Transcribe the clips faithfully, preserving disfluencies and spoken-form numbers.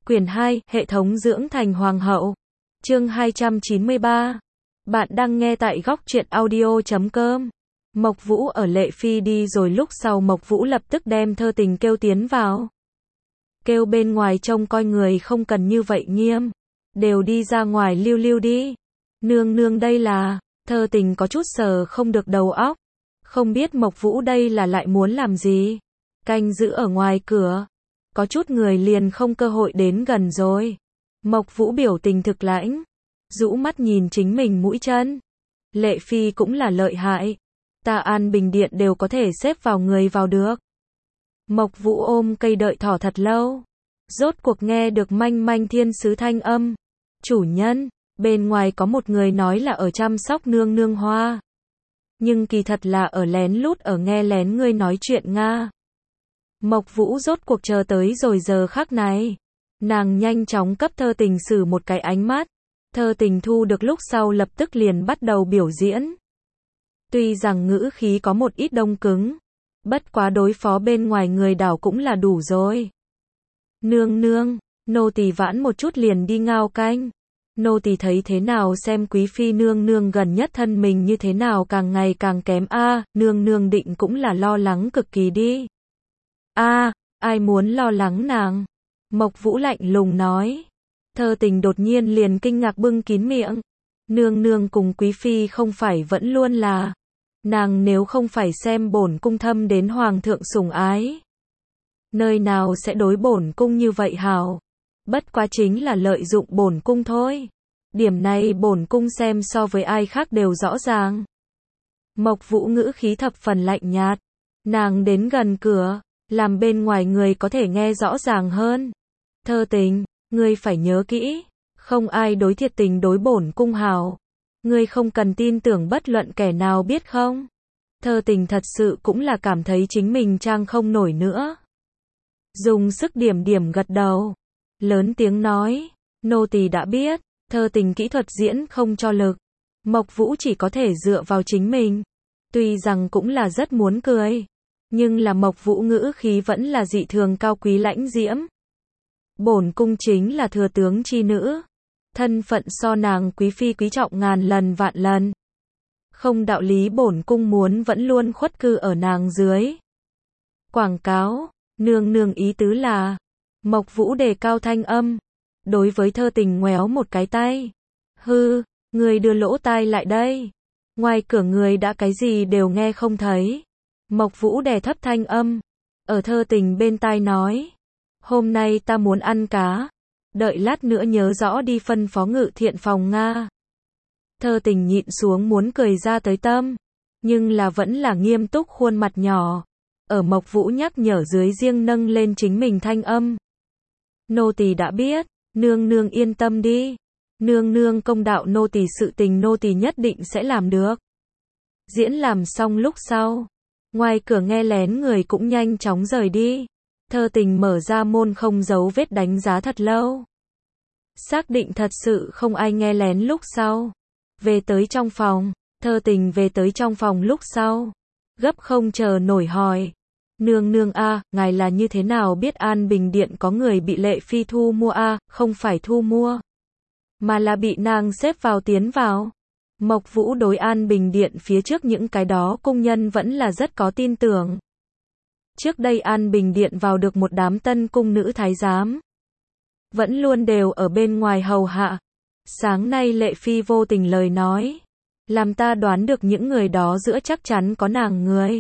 Quyển hai, Hệ thống dưỡng thành hoàng hậu. Chương hai trăm chín mươi ba. Bạn đang nghe tại góc truyện audio chấm com. Mộc Vũ ở Lệ Phi đi rồi lúc sau Mộc Vũ lập tức đem Thơ Tình kêu tiến vào. Kêu bên ngoài trông coi người không cần như vậy nghiêm. Đều đi ra ngoài lưu lưu đi. Nương nương đây là, Thơ Tình có chút sờ không được đầu óc. Không biết Mộc Vũ đây là lại muốn làm gì. Canh giữ ở ngoài cửa. Có chút người liền không cơ hội đến gần rồi. Mộc Vũ biểu tình thực lãnh. Rũ mắt nhìn chính mình mũi chân. Lệ Phi cũng là lợi hại. Ta An Bình Điện đều có thể xếp vào người vào được. Mộc Vũ ôm cây đợi thỏ thật lâu. Rốt cuộc nghe được manh manh thiên sứ thanh âm. Chủ nhân, bên ngoài có một người nói là ở chăm sóc nương nương hoa. Nhưng kỳ thật là ở lén lút ở nghe lén ngươi nói chuyện Nga. Mộc Vũ rốt cuộc chờ tới rồi giờ khắc này. Nàng nhanh chóng cấp Thơ Tình xử một cái ánh mắt. Thơ Tình thu được lúc sau lập tức liền bắt đầu biểu diễn. Tuy rằng ngữ khí có một ít đông cứng. Bất quá đối phó bên ngoài người đảo cũng là đủ rồi. Nương nương, nô tỳ vãn một chút liền đi ngao canh. Nô tỳ thấy thế nào xem quý phi nương nương gần nhất thân mình như thế nào càng ngày càng kém a, à, nương nương định cũng là lo lắng cực kỳ đi. A, à, ai muốn lo lắng nàng? Mộc Vũ lạnh lùng nói. Thơ Tình đột nhiên liền kinh ngạc bưng kín miệng. Nương nương cùng quý phi không phải vẫn luôn là. Nàng nếu không phải xem bổn cung thâm đến hoàng thượng sủng ái. Nơi nào sẽ đối bổn cung như vậy hảo? Bất quá chính là lợi dụng bổn cung thôi. Điểm này bổn cung xem so với ai khác đều rõ ràng. Mộc Vũ ngữ khí thập phần lạnh nhạt. Nàng đến gần cửa. Làm bên ngoài người có thể nghe rõ ràng hơn. Thơ Tình, ngươi phải nhớ kỹ, không ai đối thiệt tình đối bổn cung hảo. Ngươi không cần tin tưởng bất luận kẻ nào biết không? Thơ Tình thật sự cũng là cảm thấy chính mình trang không nổi nữa. Dùng sức điểm điểm gật đầu. Lớn tiếng nói, nô tỳ đã biết. Thơ Tình kỹ thuật diễn không cho lực. Mộc Vũ chỉ có thể dựa vào chính mình. Tuy rằng cũng là rất muốn cười. Nhưng là Mộc Vũ ngữ khí vẫn là dị thường cao quý lãnh diễm. Bổn cung chính là thừa tướng chi nữ. Thân phận so nàng quý phi quý trọng ngàn lần vạn lần. Không đạo lý bổn cung muốn vẫn luôn khuất cư ở nàng dưới. Quảng cáo, nương nương ý tứ là. Mộc Vũ đề cao thanh âm. Đối với Thơ Tình ngoéo một cái tay. Hư, người đưa lỗ tai lại đây. Ngoài cửa người đã cái gì đều nghe không thấy. Mộc Vũ đè thấp thanh âm. Ở Thơ Tình bên tai nói. Hôm nay ta muốn ăn cá. Đợi lát nữa nhớ rõ đi phân phó ngự thiện phòng Nga. Thơ Tình nhịn xuống muốn cười ra tới tâm. Nhưng là vẫn là nghiêm túc khuôn mặt nhỏ. Ở Mộc Vũ nhắc nhở dưới riêng nâng lên chính mình thanh âm. Nô tỳ đã biết. Nương nương yên tâm đi. Nương nương công đạo nô tỳ sự tình nô tỳ nhất định sẽ làm được. Diễn làm xong lúc sau. Ngoài cửa nghe lén người cũng nhanh chóng rời đi. Thơ Tình mở ra môn không giấu vết đánh giá thật lâu. Xác định thật sự không ai nghe lén lúc sau. Về tới trong phòng. Thơ Tình về tới trong phòng lúc sau. Gấp không chờ nổi hỏi. Nương nương a, à, ngài là như thế nào biết An Bình Điện có người bị Lệ Phi thu mua a, à, không phải thu mua. Mà là bị nàng xếp vào tiến vào. Mộc Vũ đối An Bình Điện phía trước những cái đó cung nhân vẫn là rất có tin tưởng. Trước đây An Bình Điện vào được một đám tân cung nữ thái giám. Vẫn luôn đều ở bên ngoài hầu hạ. Sáng nay Lệ Phi vô tình lời nói. Làm ta đoán được những người đó giữa chắc chắn có nàng người.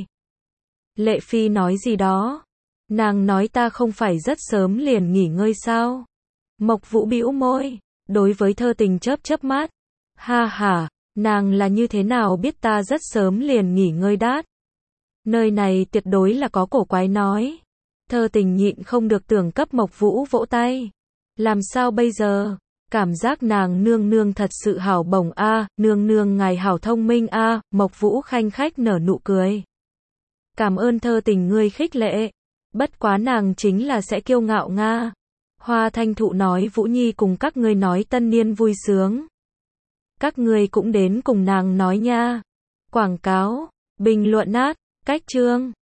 Lệ Phi nói gì đó. Nàng nói ta không phải rất sớm liền nghỉ ngơi sao. Mộc Vũ bĩu môi. Đối với Thơ Tình chớp chớp mắt. Ha ha. Nàng là như thế nào biết ta rất sớm liền nghỉ ngơi đát. Nơi này tuyệt đối là có cổ quái nói. Thơ Tình nhịn không được tưởng cấp Mộc Vũ vỗ tay. Làm sao bây giờ? Cảm giác nàng nương nương thật sự hảo bổng a, à, nương nương ngài hảo thông minh a, à, Mộc Vũ khanh khách nở nụ cười. Cảm ơn Thơ Tình ngươi khích lệ. Bất quá nàng chính là sẽ kiêu ngạo nga. Hoa Thanh Thụ nói Vũ Nhi cùng các ngươi nói tân niên vui sướng. Các ngươi cũng đến cùng nàng nói nha. Quảng cáo, bình luận nát, cách chương.